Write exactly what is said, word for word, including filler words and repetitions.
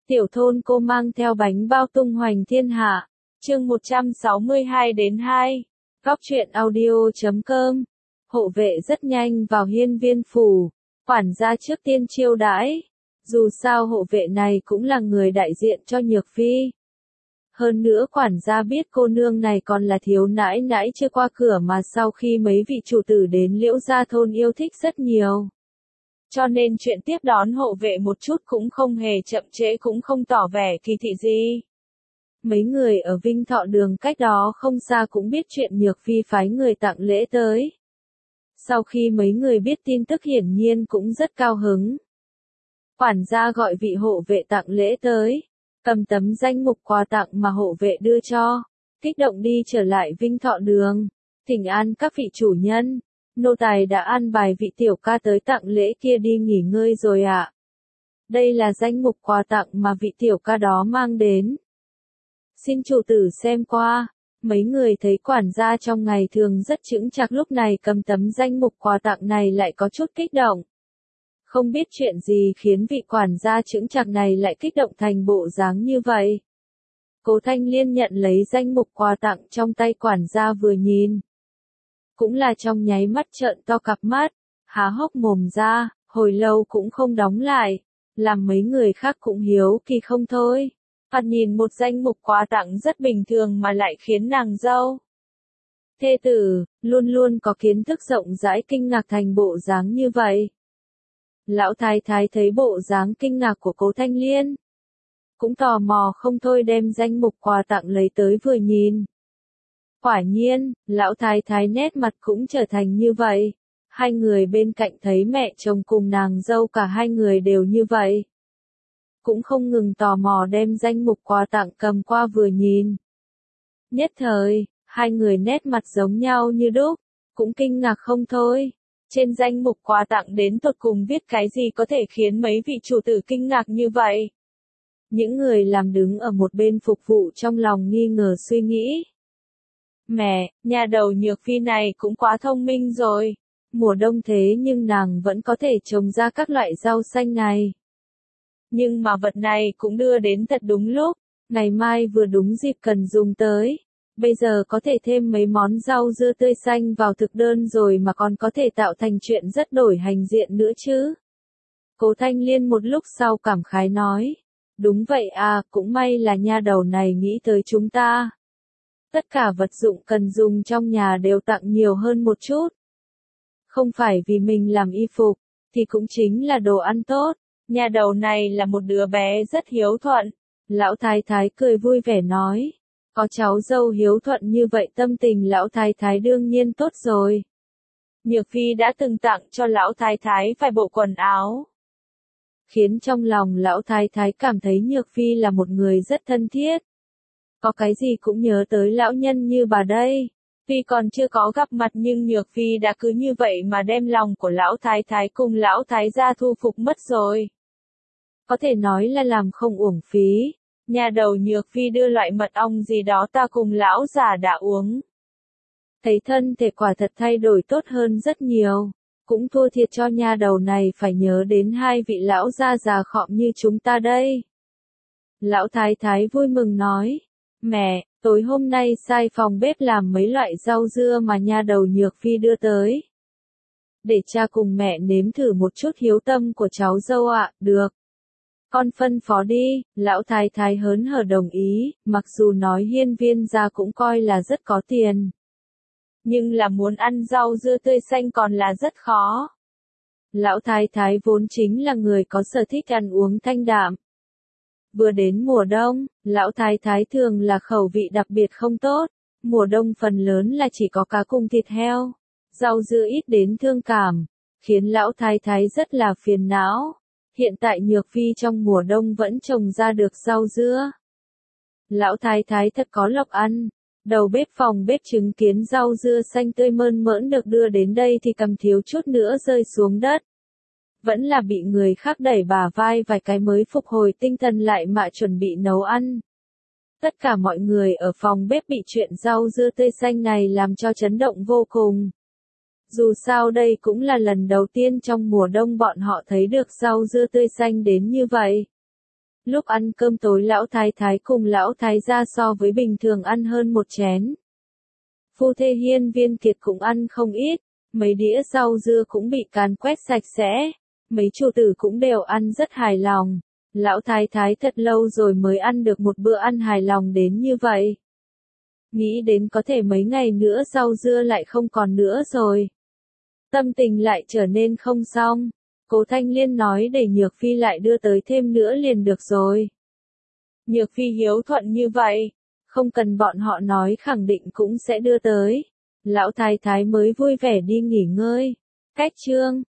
Tiểu thôn cô mang theo bánh bao tung hoành thiên hạ. Chương một trăm sáu mươi hai đến hai. Góc truyện audio chấm com. Hộ vệ rất nhanh vào hiên viên phủ. Quản gia trước tiên chiêu đãi. Dù sao hộ vệ này cũng là người đại diện cho Nhược Phi. Hơn nữa quản gia biết cô nương này còn là thiếu nãi nãi chưa qua cửa mà sau khi mấy vị chủ tử đến Liễu Gia thôn yêu thích rất nhiều. Cho nên chuyện tiếp đón hộ vệ một chút cũng không hề chậm trễ, cũng không tỏ vẻ kỳ thị gì. Mấy người ở Vinh Thọ Đường cách đó không xa cũng biết chuyện Nhược Phi phái người tặng lễ tới. Sau khi mấy người biết tin tức hiển nhiên cũng rất cao hứng. Quản gia gọi vị hộ vệ tặng lễ tới, cầm tấm danh mục quà tặng mà hộ vệ đưa cho, kích động đi trở lại Vinh Thọ Đường, thỉnh an các vị chủ nhân. Nô tài đã an bài vị tiểu ca tới tặng lễ kia đi nghỉ ngơi rồi ạ. À. Đây là danh mục quà tặng mà vị tiểu ca đó mang đến. Xin chủ tử xem qua. Mấy người thấy quản gia trong ngày thường rất chững chạc lúc này cầm tấm danh mục quà tặng này lại có chút kích động. Không biết chuyện gì khiến vị quản gia chững chạc này lại kích động thành bộ dáng như vậy. Cố Thanh Liên nhận lấy danh mục quà tặng trong tay quản gia vừa nhìn. Cũng là trong nháy mắt trợn to cặp mắt, há hốc mồm ra, hồi lâu cũng không đóng lại, làm mấy người khác cũng hiếu kỳ không thôi. Phạt nhìn một danh mục quà tặng rất bình thường mà lại khiến nàng dâu thê tử, luôn luôn có kiến thức rộng rãi kinh ngạc thành bộ dáng như vậy. Lão thái thái thấy bộ dáng kinh ngạc của Cố Thanh Liên, cũng tò mò không thôi đem danh mục quà tặng lấy tới vừa nhìn. Quả nhiên, lão thái thái nét mặt cũng trở thành như vậy. Hai người bên cạnh thấy mẹ chồng cùng nàng dâu cả hai người đều như vậy. Cũng không ngừng tò mò đem danh mục quà tặng cầm qua vừa nhìn. Nhất thời, hai người nét mặt giống nhau như đúc, cũng kinh ngạc không thôi. Trên danh mục quà tặng đến tột cùng viết cái gì có thể khiến mấy vị chủ tử kinh ngạc như vậy? Những người làm đứng ở một bên phục vụ trong lòng nghi ngờ suy nghĩ. Mẹ, nhà đầu Nhược Phi này cũng quá thông minh rồi. Mùa đông thế nhưng nàng vẫn có thể trồng ra các loại rau xanh này. Nhưng mà vật này cũng đưa đến thật đúng lúc. Ngày mai vừa đúng dịp cần dùng tới. Bây giờ có thể thêm mấy món rau dưa tươi xanh vào thực đơn rồi mà còn có thể tạo thành chuyện rất đổi hành diện nữa chứ. Cố Thanh Liên một lúc sau cảm khái nói. Đúng vậy à, cũng may là nha đầu này nghĩ tới chúng ta. Tất cả vật dụng cần dùng trong nhà đều tặng nhiều hơn một chút. Không phải vì mình làm y phục, thì cũng chính là đồ ăn tốt. Nhà đầu này là một đứa bé rất hiếu thuận. Lão thái thái cười vui vẻ nói. Có cháu dâu hiếu thuận như vậy tâm tình lão thái thái đương nhiên tốt rồi. Nhược Phi đã từng tặng cho lão thái thái vài bộ quần áo. Khiến trong lòng lão thái thái cảm thấy Nhược Phi là một người rất thân thiết. Có cái gì cũng nhớ tới lão nhân như bà đây. Tuy còn chưa có gặp mặt nhưng Nhược Phi đã cứ như vậy mà đem lòng của lão thái thái cùng lão thái gia thu phục mất rồi. Có thể nói là làm không uổng phí. Nhà đầu Nhược Phi đưa loại mật ong gì đó ta cùng lão già đã uống. Thấy thân thể quả thật thay đổi tốt hơn rất nhiều. Cũng thua thiệt cho nhà đầu này phải nhớ đến hai vị lão gia già khọm như chúng ta đây. Lão thái thái vui mừng nói. Mẹ, tối hôm nay sai phòng bếp làm mấy loại rau dưa mà nha đầu Nhược Phi đưa tới. Để cha cùng mẹ nếm thử một chút hiếu tâm của cháu dâu ạ, à. Được. Con phân phó đi, lão thái thái hớn hở đồng ý, mặc dù nói hiên viên gia cũng coi là rất có tiền. Nhưng là muốn ăn rau dưa tươi xanh còn là rất khó. Lão thái thái vốn chính là người có sở thích ăn uống thanh đạm. Vừa đến mùa đông, lão thái thái thường là khẩu vị đặc biệt không tốt. Mùa đông phần lớn là chỉ có cá cùng thịt heo. Rau dưa ít đến thương cảm, khiến lão thái thái rất là phiền não. Hiện tại Nhược Phi trong mùa đông vẫn trồng ra được rau dưa. Lão thái thái thật có lộc ăn. Đầu bếp phòng bếp chứng kiến rau dưa xanh tươi mơn mởn được đưa đến đây thì cầm thiếu chút nữa rơi xuống đất. Vẫn là bị người khác đẩy bả vai vài cái mới phục hồi tinh thần lại mà chuẩn bị nấu ăn. Tất cả mọi người ở phòng bếp bị chuyện rau dưa tươi xanh này làm cho chấn động vô cùng. Dù sao đây cũng là lần đầu tiên trong mùa đông bọn họ thấy được rau dưa tươi xanh đến như vậy. Lúc ăn cơm tối lão thái thái cùng lão thái gia so với bình thường ăn hơn một chén. Phu thê Hiên Viên Kiệt cũng ăn không ít, mấy đĩa rau dưa cũng bị càn quét sạch sẽ, mấy chủ tử cũng đều ăn rất hài lòng. Lão thái thái thật lâu rồi mới ăn được một bữa ăn hài lòng đến như vậy. Nghĩ đến có thể mấy ngày nữa rau dưa lại không còn nữa rồi. Tâm tình lại trở nên không xong. Cố Thanh Liên nói để Nhược Phi lại đưa tới thêm nữa liền được rồi. Nhược Phi hiếu thuận như vậy, không cần bọn họ nói khẳng định cũng sẽ đưa tới. Lão thái thái mới vui vẻ đi nghỉ ngơi. Cách chương